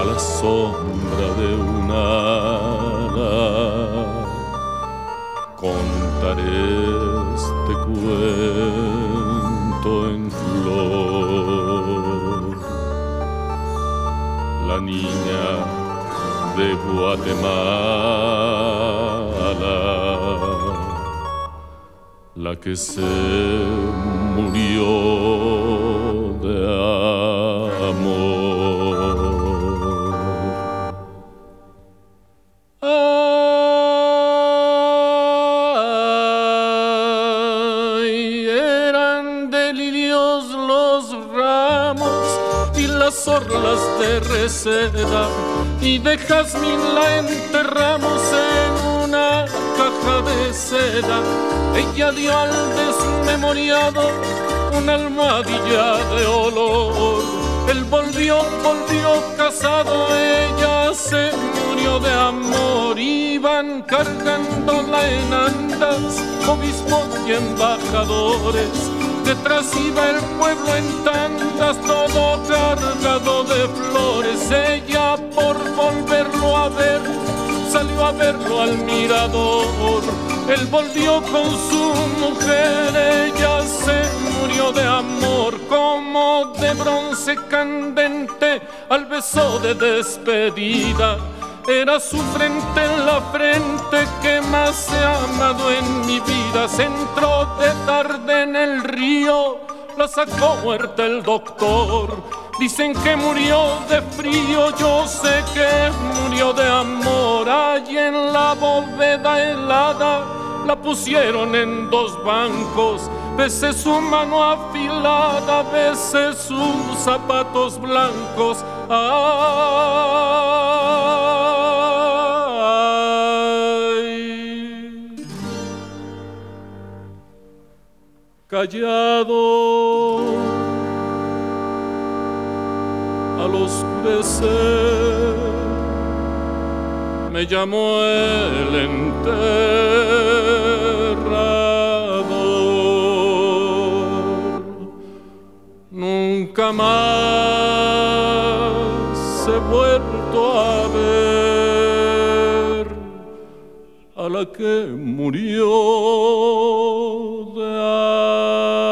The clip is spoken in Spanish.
la sombra de un ala. Contaré este cuento en flor. La niña de Guatemala, la que se murió de amor. Ay, eran de lirios los ramos y las orlas de reseda, y de jazmín la enterramos en una caja de seda. Ella dio al desmemoriado una almohadilla de olor. Él volvió casado, ella se murió de amor. Iban cargándola en andas, obispos y embajadores. Detrás iba el pueblo en tandas, todo cargado de flores. Ella, por volverlo a ver, salió a verlo al mirador. Él volvió con su mujer, ella se murió de amor. Como de bronce candente al beso de despedida, era su frente en la frente que más he amado en mi vida. Se entró de tarde en el río, la sacó muerta el doctor. Dicen que murió de frío, yo sé que murió de amor. Allí en la bóveda helada la pusieron en dos bancos. Besé su mano afilada, besé sus zapatos blancos. Ay, callado al oscurecer me llamó el enterrador. Nunca más he vuelto a ver a la que murió de